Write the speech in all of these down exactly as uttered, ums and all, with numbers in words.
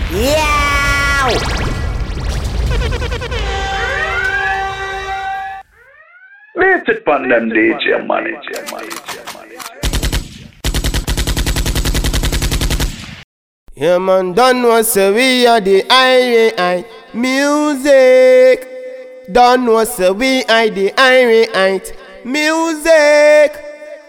Yeah! Beat it pon them D J money. Yeah man, don't know say we are the Irie music. Don't know say we are the Irie music.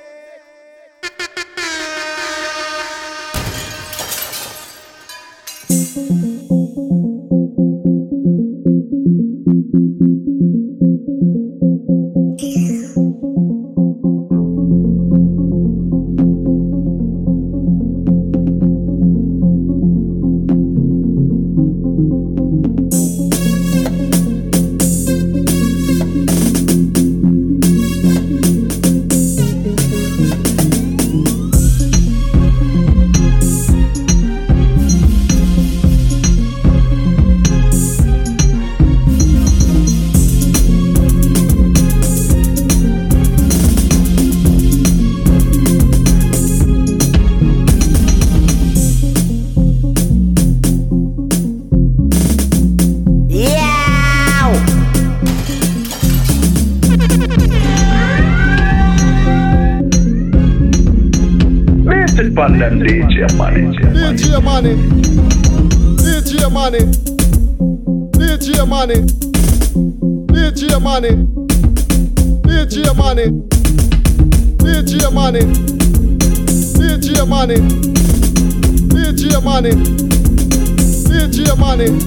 Pon them D J money. D J money. D J money. D J money. D J money. D J money. D J money. D J money. D J money. D J money.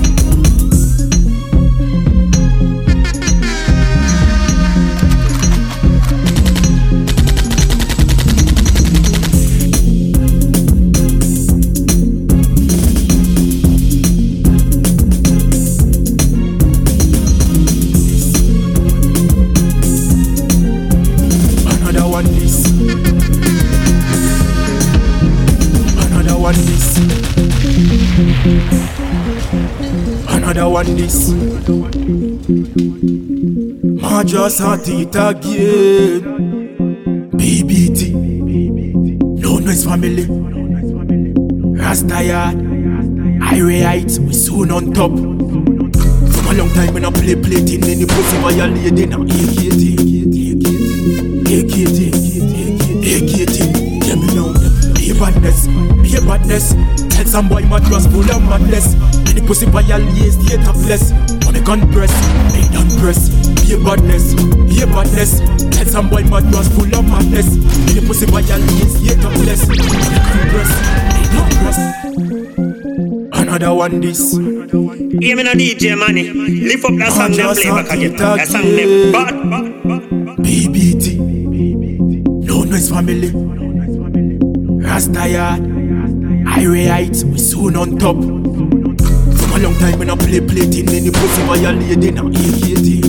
Another one this. Ma just heart it again. B B T. No noise family. Rasta yard. Highway heights. We soon on top. From a long time when I play play in any pussy violate in a A K T. A K T. A K T. Hear me now. Be a badness. Be a badness. Tell some boy my trust full of madness. Any pussy violate, stay topless. On a gun press, they don't press. Be a badness, be a badness. Tell some boy my trust full of madness. Any pussy violate, stay topless. On a gun press, they don't press. Another one this. Hear me no D J money. Lift up that song them play back again. That song them bad. B B T. No noise family. Rasta yard. Highway heights, we soon on top. From a long time when I play play in any pussy violate in a A K T.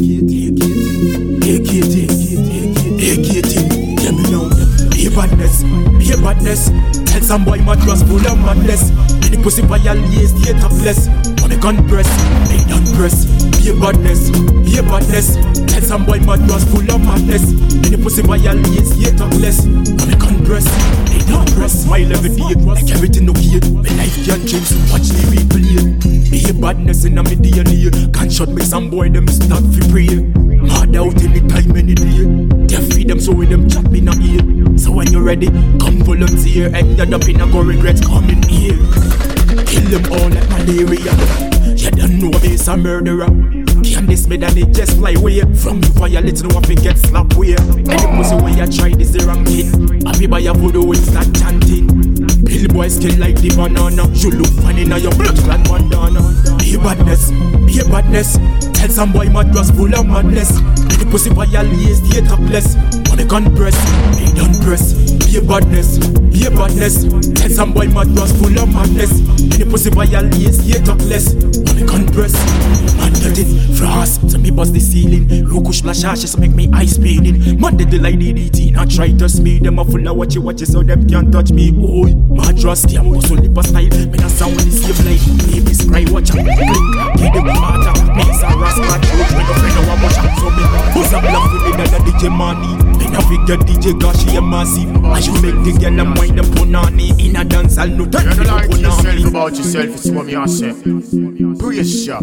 A K T. A K T. Hear me now. Be a badness, be a badness. Tell some boy my trust full of madness. Any pussy violate, stay topless. On a gun press, they don't press. Be a badness, be a badness. Tell some boy my trust full of madness. Any pussy violate, stay topless. On a gun press, they don't press. Smile every day, like everything okay. My life can't change, so watch the replay. Be a badness in a me D N A. Can't shot me some boy, them start fi pray. Mad out any time, any day. They feed them so with them chat me not ear. So when you're ready, come volunteer. End up in a go regret coming here. Kill them all like malaria. You don't know me, a murderer. Can't this me than it just fly away. From you violate, no one fi get slapped way. Any pussy way you try this the wrong thing. Happy by your voodoo, it's start chanting. Pill boys kill like the banana. You look funny now your blood clot bandana. Be a badness, be a badness. Tell some boy my trust full of madness. Any pussy violate, stay topless. On a gun press, they don't press. Be a badness, be a badness. Tell some boy my trust full of madness. Any pussy violate, stay topless. On a gun press, man get it frost. So me bust the ceiling. Roku splash ashes make me eyes spinning. Man did the like D D T, not try to me. Them a full of watch you watch so them can't touch me. Oh, my trust them muscle lip a style. Me not sound when the same like babies cry watch out. Give them water, makes a rascal. When the friend of a watch out, so me buzz a bluff with me that the D J money. Then I figure D J cause she a massive. And you make the girl and wind up punani. In a dance I'll no time for like punani. yourself about yourself, it's what me I say. Pressure.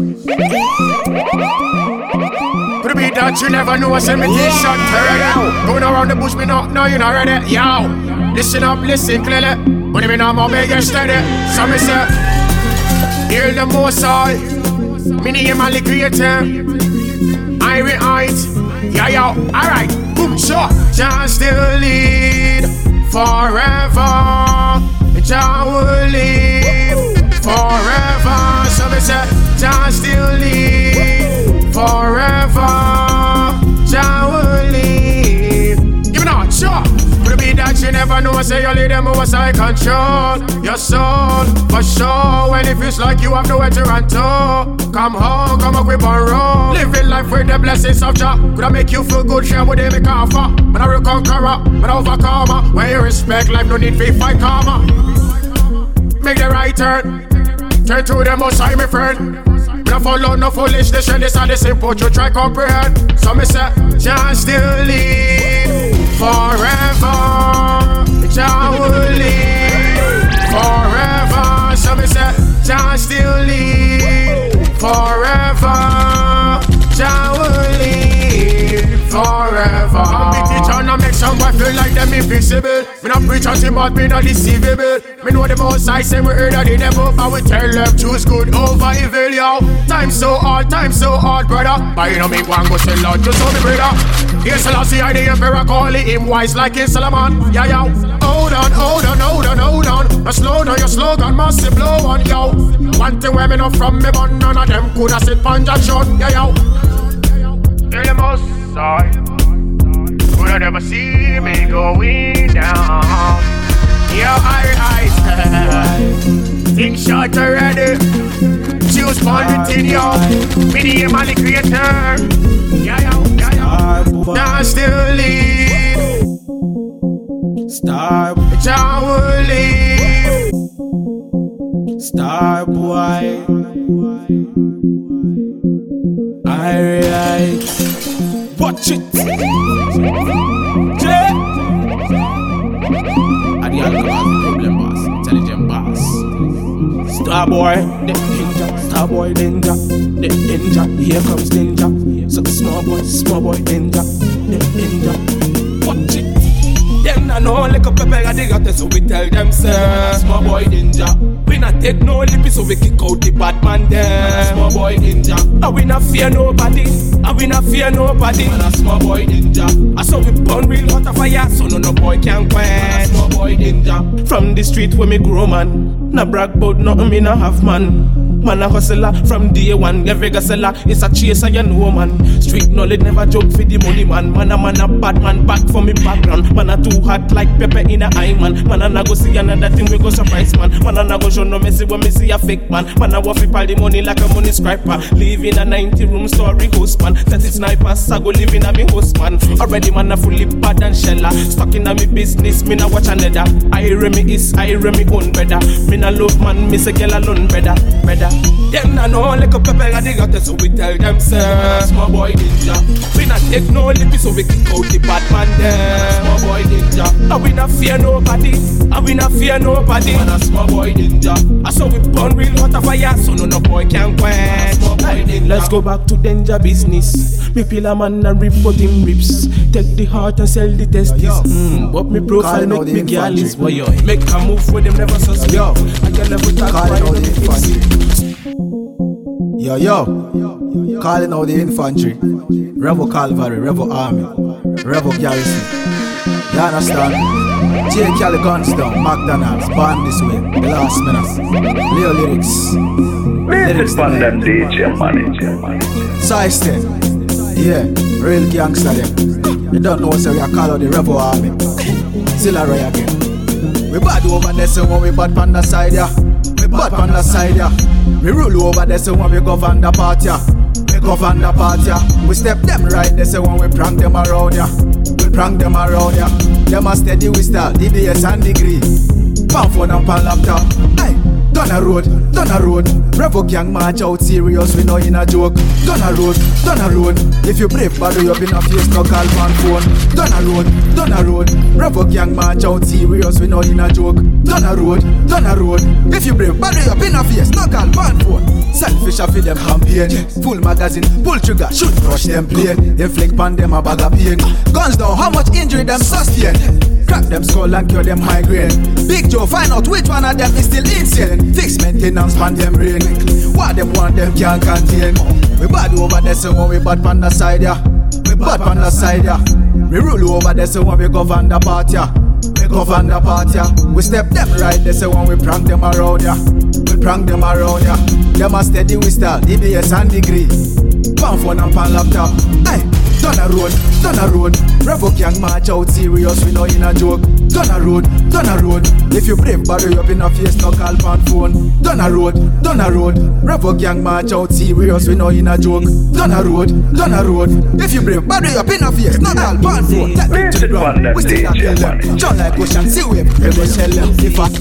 Could it be that you never know I send me t-shirt already? Going around the bush, me not know you not ready. Yo, listen up, listen clearly. When me know my big yesterday. So me say, hear the most high. Me name and the creator. I will height. Yeah, yo, alright. Boom, sure. Jah still lead forever. Jah will live forever. So me say, Jah still lead forever. Jah will live. Give me that, sure. Could be that you never know, say you lead them over I control your soul, for sure. When it feels like you have nowhere to run to, come home, come up with one roll. Living life with the blessings of Jah. Could I make you feel good, share with them, make offer. But I will conqueror, but I overcomer. When you respect life, no need to fight karma. Make the right turn, turn to the most high, my friend. No follow, no foolishness, this and the simple you try comprehend. So me say, Jah still live forever. Jah will live forever. So me say, Jah still live forever. Jah will live forever. I'm big teacher and I make somebody feel like them invisible. Me not preach until but me not deceivable. Me know the most I say we heard that they never, but we tell them choose good over evil, yo. Time so hard, time so hard, brother. But you know me one go sell out just so me brother. Here's Selassie, I the emperor, call him wise like in Solomon. Yeah, yo. Hold on, hold on, hold on, hold on. But slow down your slogan, massive blow on, yo. One thing where me not from me, but none of them could have sit panja shot. Yeah, yo. Hear the most side. Could have never see me going down. Yo, I, I, think short already. Choose one within you. Me the aim and the creator. Yeah, yo, yeah, yo. Jah still live. Star, Jah will live. Star boy. I watch it. Jay. Are the alcohol problem boss, intelligent boss. Star boy, the ninja. Star boy danger, the ninja. Here comes danger. So small boy, small boy danger, the ninja. Watch it. Them na know like a pepper a dig out so we tell them sir. Small boy danger. We not take no lippy so we kick out the bad man there. Small boy danger. And we not fear nobody. And we not fear nobody. Man a small boy danger. I saw we burn real hot of fire so no no boy can quench. Small boy danger. From the street where me grow man. Na brag bout nothing me na have man. Man a hustler from day one, every seller it's a chaser, you know man. Street knowledge never joke for the money man. Man a man a bad man back from me background. Man a too hot like pepper in a eye man. Man a na go see another thing we go surprise man. Man a na go show no messy when me see a fake man. Man a waffle pal the money like a money scraper. Live in a ninety room story host man. thirty snipers I go live in a me host man. Already man a fully bad and sheller. Stuck in a me business, me na watch another. I remy is, I remy own better. Me na love man, me say girl alone better, better. Them na know like a pepper a dig out so we tell them sir. Small boy danger. We not take no lippy so we kick out the bad man there. Small boy danger. And we not fear nobody. And we not fear nobody. Man a small boy danger. I saw we burn real hot of fire so no no boy can quench. Small boy danger. Let's go back to danger business. Me peel a man and rip out him ribs. Take the heart and sell the testes. Mm, but me profile make me girl is boy yo. Make a move where them never suspect. Yo, I can never talk about the Yo, yo, calling out the infantry, Rebel Cavalry, Rebel Army, Rebel Garrison. You understand? J. Kelly Gunsdown, McDonald's, Born This Way, The Last Menace, Leo Lyrics. Lyrics from them D J money. Sidestep, yeah, real gangster them. You don't know so we are call out the Rebel Army. Still a Ray again. We bad over there so when we bad on the side, yeah. We bad on the side, yeah. We rule over there so when we govern the party, yeah. We govern the party, yeah. We step them right there so when we prank them around, yeah. We prank them around, yeah. Them a steady we start, D B S and degree. Pound phone and pan laptop, hey. Down a road, down a road. Revo gang march out serious, we know in a joke. Down a road, down a road. If you brave, body you up in a face, no call man phone. Down a road, down a road. Revo gang march out serious, we know in a joke. Down a road, down a road. If you brave, body you up in a face, no call man phone. Selfish I feel them campaign. Full magazine, pull trigger, shoot, rush them plane. They flick pan them a bag of pain. Guns down, how much injury them sustain? Crack them skull and cure them migraine. Big Joe find out which one of them is still insane. Fix maintenance pan them rain. What them want them can't contain. We bad over there so when we bad pan the side ya. We bad pan the side ya. We rule over there so when we govern the part ya. We govern the part ya. We step them right there so when we prank them around ya. We prank them around ya. Them a steady we style, D B S and degree. Pan phone and pan laptop. Hey. Down a road, down a road. Revo gang march out serious, we know in a joke. Down a road, down a road. If you brave, body you up in a face, no call pan phone. Down a road, down a road. Revo gang march out serious, we know in a joke. Down a road, down a road. If you brave, body you up in a face, no call pan phone. Let them to the ground, we still not kill them. John like ocean, see wave, we go shell them. If I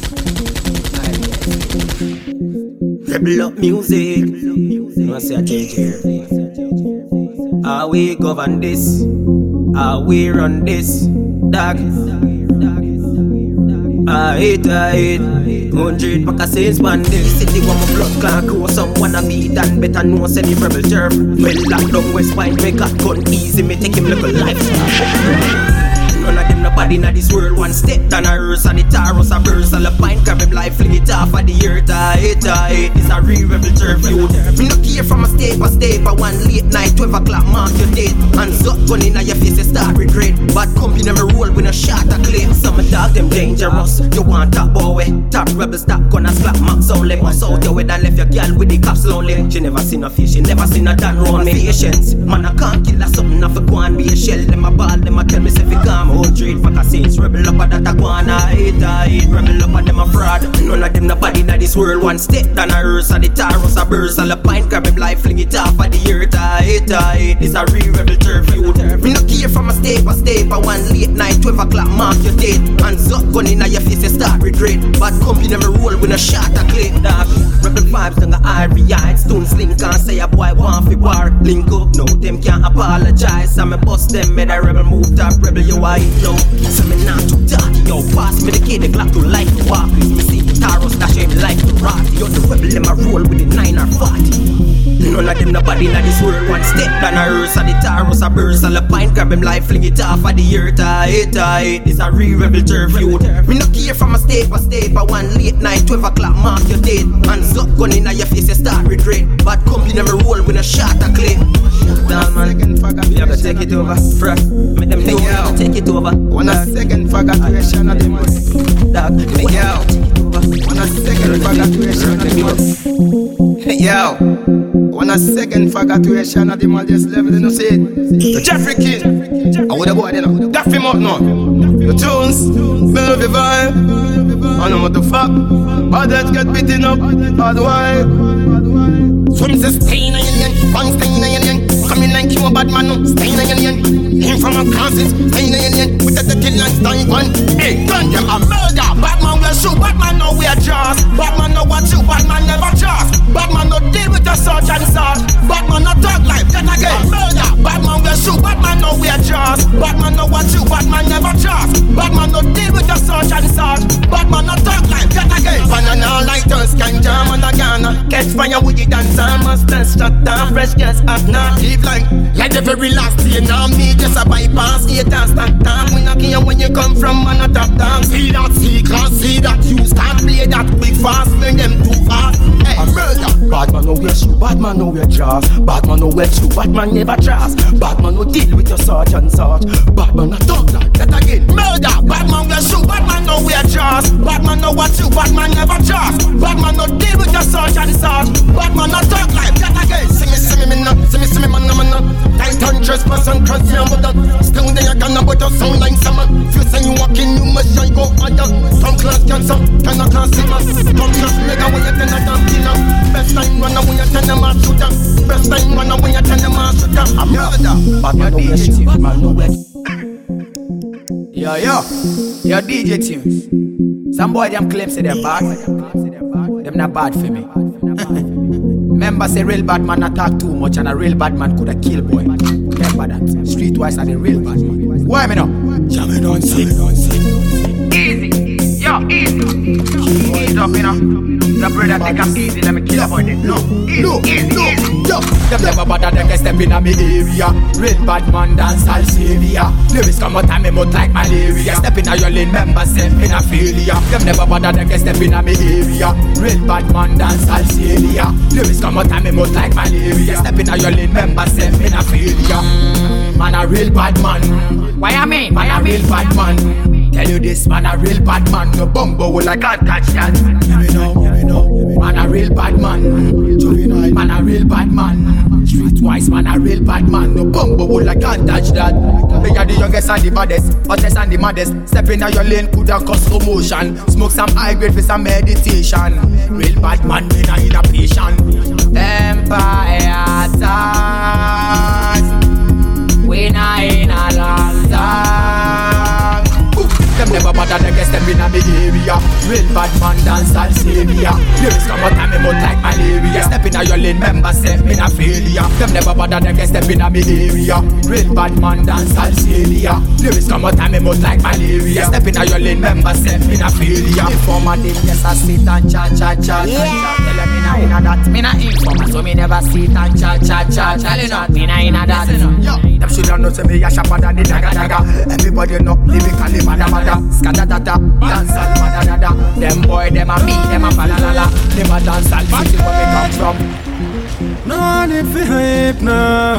Rebel up music, no say I change here. How we govern this? How we run this? Dog. I hate, I hate. Hundred pack of sales man this city want my blood clot crew. Someone a beat and better know send him rebel turf. Well locked down West Point, me got gun easy, me take him like a life. None of them nobody in this world one step down a hearse and the taros a burst and the pine grab him life fling it off of the earth. I hate, I hate. This a real rebel turf youth. Me no care from a step a step a one late night twelve o'clock mark your date. Hands up gun inna your face you start regret. Bad company me roll with a shot a claim. Some dog them dangerous. You want top boy? Top rebel stop gonna slap max only. Bust out your head and left your girl with the cops lonely. She never seen a fish, she never seen a dan round me. Patience, man I can't kill her something off a go and be a shell. Them a ball, them a tell me say fi calm. Old trade for Cassins, rebel up at that a go and I hate, I hate. Rebel up at them a fraud. None of them nobody in this world one step down a hearse and the taros a burst and the pine grab him life fling it off of the earth. I hate, I hate. This a real rebel turf youth. Me no care from a step a step a one late night twelve o'clock mark your date. Hands up gun inna your face you start regret. Bad company me roll with a shot a clip. Dog, rebel vibes down the R V I. Stone sling can't say a boy want fi war. Link up, no them can't apologize. I'm a bust them, made a rebel move top rebel you I eat now. So me not too dirty, yo pass me the kid the Glock to like to walk. Me see Taros dash him like to rot. Yo the rebel them a roll with the nine or forty. None of them nobody in this world one step down a hearse and the Taros a burst and the pine grab him life fling it off of the earth. I hate, I hate. This a real rebel turf youth. Me no care from a step a step a one late night twelve o'clock mark your date. Hands up gun inna your face you start regret. Bad company them roll with a shot a clip. Down man, we have to take it over. Fresh, make them know we have to take it over. One a second for graduation of the month. Dog, hey yo. One a second for graduation of the month. Hey yo. One a second for graduation of the month. Just level in the seat. The Jeffrey King. I would have bought it now. That film out now. The tunes, build the vibe. I know what the fuck. All that get beaten up. All the while. Swim the stain on your lane. One stain on your lane. Coming like you a bad man, no stain on your lane. Came from a closet, stain on your lane. With the dirty line, stain one. Hey, gun them a murder. Bad man will shoot, bad man know we are jaws. Bad man know what you, bad man never jaws. Bad man no deal with the surge and sword. Bad man no talk life, then again murder. Bad man will shoot, bad man know we are jaws. Bad man know what you, bad man never jaws. Bad man no deal with the surge and sword. Bad man no talk life, then again. Banana lighters can jam on the Ghana. Catch fire with the dancer, must shut down. Fresh gas up now. Like, like the very last year now, me just a bypass, eight and stand down. We not care when you come from, man, a top down. See that, see class, see that, you start play that quick fast, bring them too fast. Hey, a murder. Bad man no wear shoe, bad man no wear jaws. Bad man no wear shoe, bad man never draws. Bad man no deal with your sarge and sarge. Bad man a talk like that again. Murder. Bad man wear shoe, bad man no wear jaws. Bad man no watch you, bad man never draws. Bad man no deal with your sarge and sarge. Bad man a talk like that again. See me, see me, me no, see me, see me, man. Titan trespass and cross your mother. Still they are gonna but you sound like summer. If you say you walk in, you must shine go harder. Some class cancer, can a class simmer. Some class mega when you tell a damn killer. Best time runner when you tell them a shooter. Best time runner when you tell them a shooter. I'm murder. But my D J team, man no wet. Yo yo, your D J team. Some boy them claim say they're bad. Them not bad for me. Remember say real bad man not talk too much and a real bad man coulda kill boy. Remember that. Streetwise are the real bad man. Why me now? Jamming on sing. Easy, yo, easy. Ease up, you know. The brother think I'm easy, let me kill a boy. No, easy, No, easy, no, easy. yo. Them never bother them, they step in a me area. Real bad man dance all savior. Lyrics come out and me mouth like malaria. Step in a your lane, members step in a failure. Them never bother them, they step in a me area. Real bad man dance all savior. Lyrics come out and me mouth like malaria. Step in a your lane, members step in a failure. Man a real bad man. Why I mean? Man a real bad man. Tell you this, man a real bad man. No bumbo will I can't touch that. Let me know, let me know. Man a real bad man. Juvenile, man a real bad man. Streetwise, man a real bad man. No bumbo will I can't touch that. Me are the youngest and the baddest, hottest and the maddest. Step in your lane, coulda cause commotion. Smoke some high grade for some meditation. Real bad man, me not in a patient. Empire stars. We not in a long time. Them never bother them, guess them in a me area. Real bad man dance all savior. Lyrics come out and me mouth like malaria. Step in a your lane, members step in a failure. Them never bother them, guess them in a me area. Real bad man dance all savior. Lyrics come out and me mouth like malaria. Step in a your lane, members step in a failure. Informer them, yes I sit and cha cha cha cha. Tell them me not inna that, me not informer, so me never sit and cha cha cha. Tell you not, me not inna that. Yo, them shoulda know say me a sharper than the dagga dagga. Everybody know lyrically bada bada. Skada dada, dance all mada dada. Them boy, them a me, them a falalala. Them a dance all city where me come from. No need for hype now.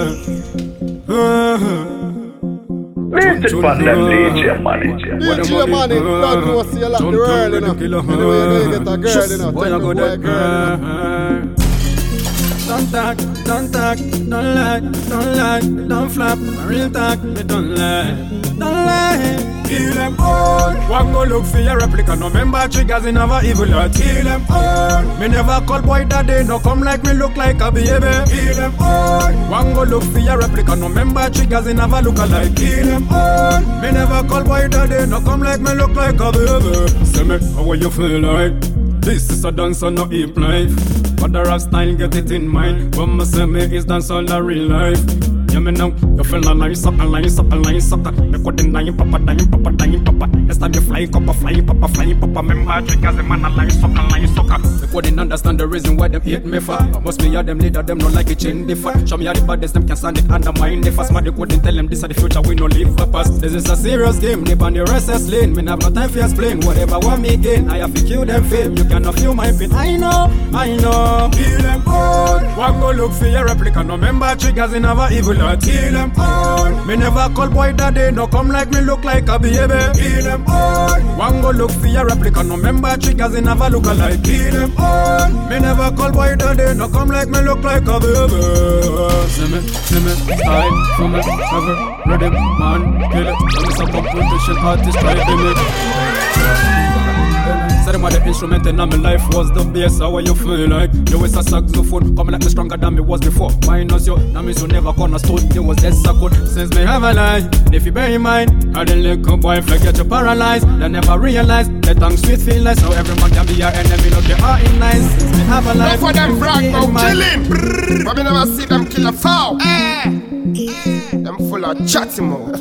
Beat it on them D J money. D J money, don't go see a lot of girl, you know. Anyway, you get a girl, you know. Tell me boy, girl, you know. Don't talk, don't talk, don't lie, don't lie, don't flap. Real talk, me don't lie, don't lie. Kill them all. One go look for your replica. No member triggers in our evil heart. Kill them all. Me never call boy daddy. No come like me look like a baby. Kill them all. One go look for your replica. No member triggers in our look alike. Kill them all. Me never call boy daddy. No come like me look like a baby. Say me, how you feel like? This is a dance on no hip life. But the rap style get it in mind. What me say me is dance on the real life. Yeah me now, you feel a line sucker, line sucker, line sucker. Me got in dying papa, dying papa, dying papa. Next time you flying papa, flying papa, flying papa. Remember triggers, a man a line sucker, line sucker. Me couldn't understand the reason why them hate me for. Must be a them leader, them not like it change the fat. Show me how the baddest, them can stand it undermine the fast. Man they couldn't tell them this is the future, we no live for past. This is a serious game, live on the restless lane. Me have no time for explain, whatever want me gain. I have to kill them fame, you cannot feel my pain. I know, I know. Kill them all. One go look for your replica, no member triggers in our evil heart. Kill them all. Me never call boy daddy, no come like me look like a baby. Kill them all. One go look for your replica, no member triggers in our look alike. Kill them all. Me never call boy daddy, no come like me look like a baby. See me, see me, style, for me, cover, rhythm, man, kill it. Tell me some competition artist, try to me. Say them what the instrument in my life was the bass. How you feel like? You was a saxophone, coming like me stronger than me was before. Minus you, now me so never cornerstone. You was this so good since me have a lie. If you bear in mind, how the little boy flag get you paralyzed. They never realize the tongue sweet feel like so everyone can be your enemy. Look, they are in nice since me have a lie. Enough for them brag about killing. But me never see them kill a foul. Eh, them full of chatty mouth.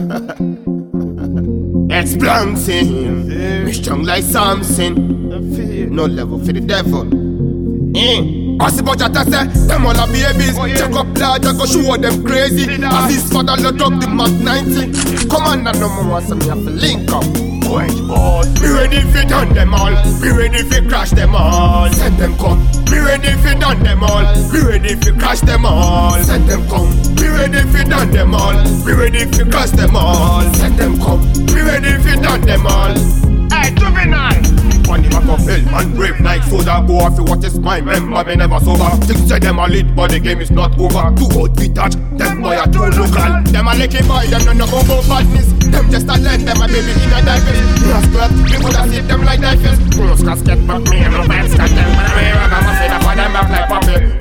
Exploding, me strong like Samson. No level for the devil. Eh. As the budget I say, them all are babies. Check up large, I go show them crazy. As this father load up the Mach ninety. Come on, and no more, so me have to link up. Point ball. Be ready for done them all. Be ready for crash them all. Send them come. Be ready for done them all. Be ready for crash them all. Send them come. Be ready for done them all. Be ready for crash them all. Send them come. Be ready for done them all. Hey, Juvenile. On the back of hell, man, brave like soda. Go off what is my member, me never sober. Things say them a lit, but the game is not over. Too hot, we touch, them boy are too local. Them a lucky boy, them no know about badness. Them just a let them a baby in a diapers. Rascal, we coulda see them like diapers. Rose casket, but me and no bad scat them. When I wear a gamma, say that for them back like puppy. To them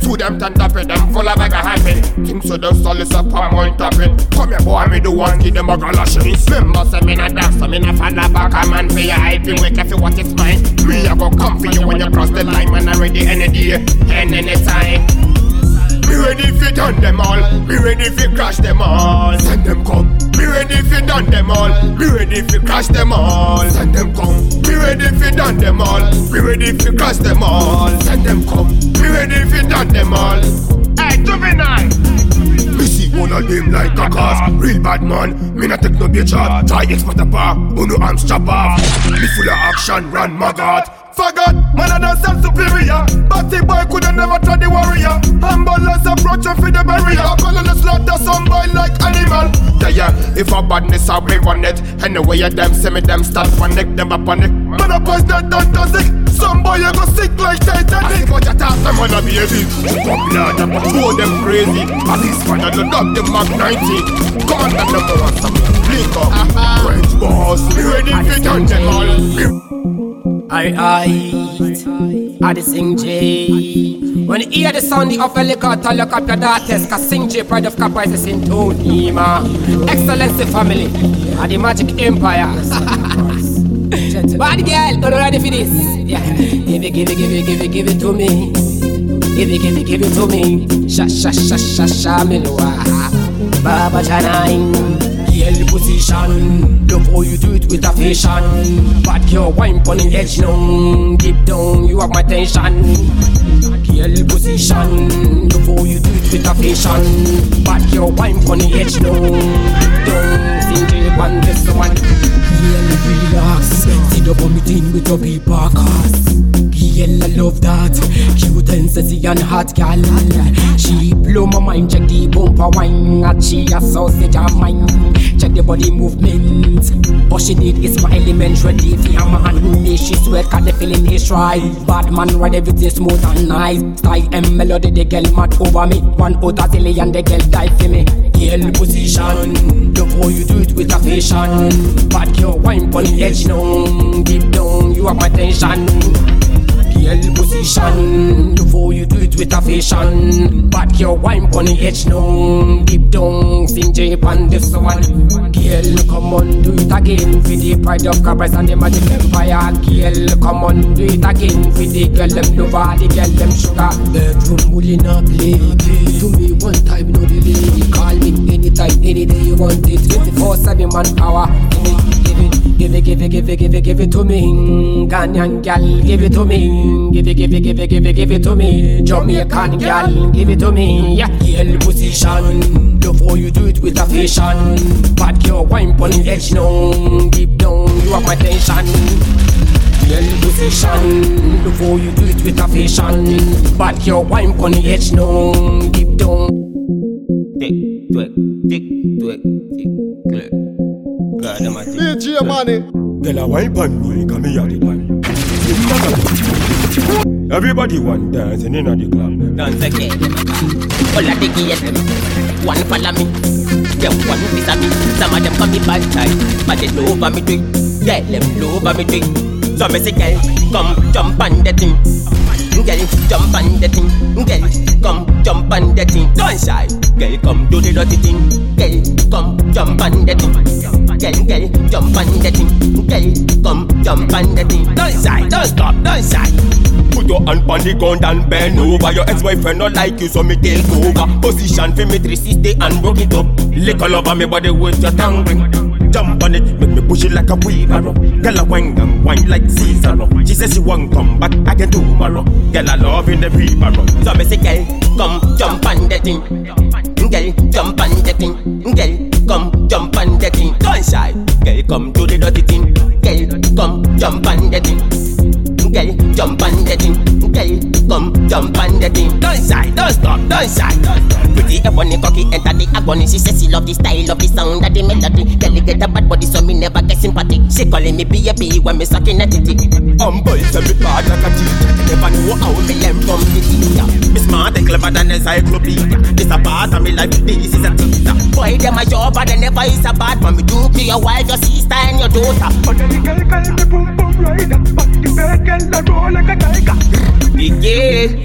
and tap it. Them full of mega happy. Things so them solid up on my tap it. Come here boy, me the one give them a galoshes. Remember say me not dance, so me not fall back. A man for your hype, you wake up for what it's mine. Me I go come for you when you cross the line. Man I ready any day and any time. Me ready fi done them all. Me ready fi crash them all. Send them come. Me ready fi done them all. Me ready fi crash them all. Send them come. Me ready fi done them all. Me ready fi crash them all. Send them come. Me ready fi done them all. Hey, Juvenile. Me see one of them like a cause. Real bad man. Me not take no bitch out. Try expert a bar. Uno arms chop off. Me full of action. Run my God. Forgot, man I don't self superior. Batty boy coulda never try the warrior. Humble approach for the barrier. Colorless slaughter some boy like animal. Yeah, yeah, if a badness I we run it. Anyway, yeah, them see me, them start panic, them a panic. Man a push that down to sick. Some boy you go sick like Titanic. But you talk them on a baby. Come blood, them throw them crazy. At least man I look up the Mac ninety. Come on, that number one, some link up. French boss, me ready to turn them all. I, I, I the sing J. When you hear the sound of a liquor, to look up your daughters. Cause sing J, pride of Kappa is in Tonima. Excellency family, and the magic empires. Bad girl, don't ready for this. Yeah. Give it, give it, give it, give it, give it to me. Give it, give it, give it to me. Sha, sha, sha, sha, sha, milwa. Baba Janine. Girl position, love how you do it with affection. But your wine on the edge now, deep down you have my attention. Girl position, love how you do it with affection. But your wine on the edge now, deep down, sing to the band this one. Girl relax, sit up on me thing with your big backers. Girl, I love that. Cute and sexy and hot gal. She blow my mind. Check the bumper wine. And she a sausage of mine. Check the body movement. All she need is my element ready for a man. Me she sweat cause the feeling is right. Bad man ride everything smooth and nice. Style and melody the girl mad over me. One out of zillion the girl die for me. Girl position, love how you do it with affection. But your wine on the edge now. Deep down you have my attention. Girl position, love how you do it with affection. But your wine on the edge now. Deep down, sing J on this one. Girl, come on, do it again for the pride of Cabras and the magic empire. Girl, come on, do it again for the girl them lover, the girl them sugar. Bedroom will in a play. Give it to me one time, no delay. Call me anytime, any day you want it. twenty-four seven man power. Give it, give it, give it, give it, give it, give it to me. Ghanaian girl, give it to me. Give it, give it, give it, give it, give it to me. Jamaican girl, give it to me. Yeah, girl position, love how you do it with affection. But your wine on the edge now. Deep down, you have my attention. Girl position, love how you do it with affection. But your wine on the edge now. Deep down. Tick, twick, tick, twick, tick, click. God, I'm a tick. D J money. Girl, a wine pan me, come here the time. Everybody want dancing in the club. Dance again. All of the gears them. One follow me. Them one piece of me. Some of them come me bad time. But they love me do it. Girl, them love me do it. So me say girl, come jump on the thing. Girl, jump on the thing. Girl, come jump on the thing. Don't shy. Girl, come do the dirty thing. Girl, come jump on the thing. Girl, girl, jump on the thing. Girl, come jump on the thing. Don't shy, don't stop, don't shy. Put your hand on the ground and bend over. Your ex-boyfriend not like you, so me take over. Position for me three sixty and broke it up. Lick all over me body with your tongue ring. Jump on it, make me push it like a wheelbarrow. Girl, I wine and wine like Caesar. She says she won't come back again tomorrow. Girl, I love in the wheelbarrow. So me say, girl, come jump on the thing. Girl, jump on the thing. Girl, come jump on the thing. Don't shy. Girl, come do the dirty thing. Girl, come jump on the thing. Girl, jump on the thing. Girl, come jump on the thing. Don't shy, don't stop, don't shy. Pretty ebony cocky enter the agony. She says she love the style of the sound of the melody. Girl, get a bad body so me never get sympathy. She calling me baby when me sucking a titty. Humble tell me bad like a teacher. Never know how me learn from the teacher. Me smart and clever than a encyclopedia. This a part of me life, this is a teacher. Boy, them a job but they never is a bad man. Me do to your wife, your sister and your daughter. But then the girl call me boom boom rider. But the bad girl a roll like a tiger. Big yeah,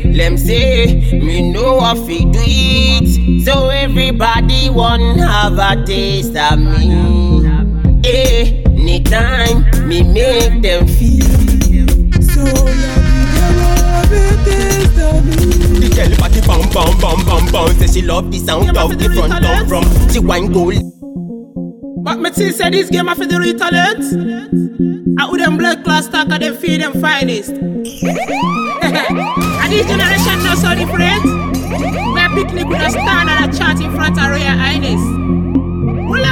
Let me say, me know I fit do it. So everybody want have a taste of me. Eh, anytime me make them feel. So let me have a taste of me. The girl party bam bam bam bam bam. Say she love the sound of the front come from. She wine gold. But me still say this game for the real talent. I would them blood class talk and them feed them finest. And this generation not so different. My picnic with a stand and a chat in front of Royal Highness. Hold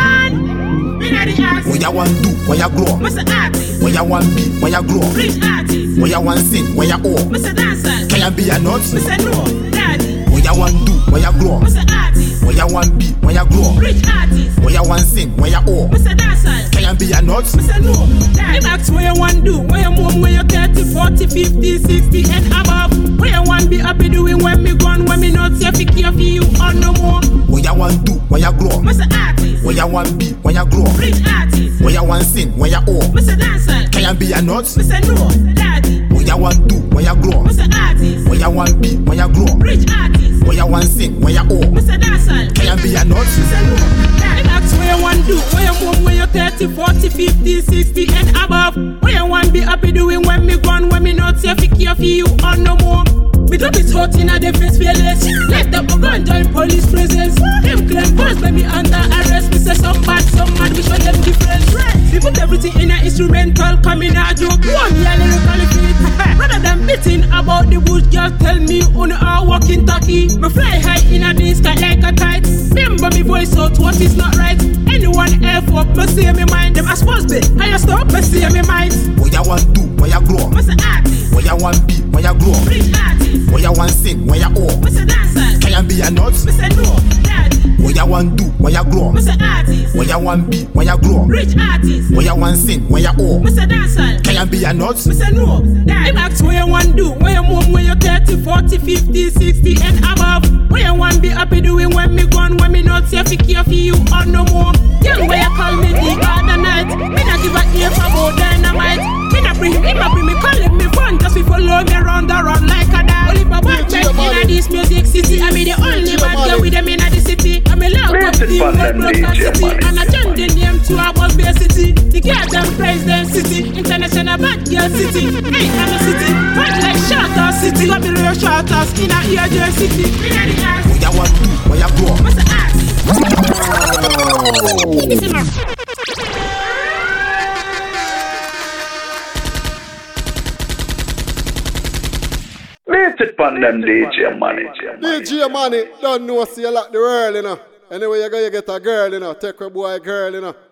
on, me not the ass. What you want do, what you grow? What's the artist? What you want be, what you grow? Rich artist. What you want sing, what you owe? What's the dancer? Can you be a nut? What's the no, daddy? What you want do, what you grow? What's the artist? What you want be, what you grow? Rich artist. What you want sing, what you owe? What's the dancer? Can you be a nut? What's the no, daddy? Ask what you want do, what you move, what you thirty, forty, fifty, sixty and above. What you want be happy doing when me gone, when me not say fi care for you or no more. What you want do, what you grow? What's the artist? What you want be, what you grow? Rich artist. What you want sing, what you owe? What's the dancer? Can you be a nut? What's the no, daddy? What you want do, what you grow? What's the artist? What you want be, what you grow? Rich artist. What you want sing, what you owe? What's the dancer? Can you be a nut? What's the no, daddy? Ask what you want do, what you move, when you thirty, forty, fifty, sixty and above. What you want be happy doing when me gone, when me not say fi care for you or no more. Me drop his hot in a defense fearless. Let them go and join police presence. Them claim boys let me under arrest. Me say some bad, some mad, we show them different. We put everything in an instrumental, coming a joke. One year lyrically fit. Rather than beating about the bush, just tell me on our walking tacky. Me fly high in a the sky like a kite. Remember me voice out what is not right. Anyone F up, me say me mind. Them as supposed be, I just stop, me say me mind. What you want do, what you grow? What's the artist? What you want be, what you grow? Rich artist. What you want sing, what you owe? What's the dancer? Can you be a nut? Me say no, daddy. What you want do, what you grow? What's the artist? What you want be, what you grow? Rich artist. What you want sing, what you owe? What's the dancer? Can you be a nut? Me say no, daddy. Ask what you want do, what you move, when you thirty, forty, fifty, sixty and above. What you want be happy doing when me gone, when me not say fi care for you or no more. Young way you call me the other night. Me not give a ear for about dynamite. Me not bring him, he not bring me, call him me fun. Just fi follow me around the road like a dog. Only for one time in a this music city. I be the only bad girl with them in a the city. I me love up the whole Brooklyn city. And I change the name to a Boss Bay city. The girl them praise them city. International bad girl city. Hey, I'm a city. Hot like Charter City. Got me real Charters in a E J city. In a the ass. What you want do, what you grow? What's the ass? Meet it pon them D J money. D J money, don't know see you like the world, you know. Anyway, you go, you get a girl, you know. Take a boy girl, you know.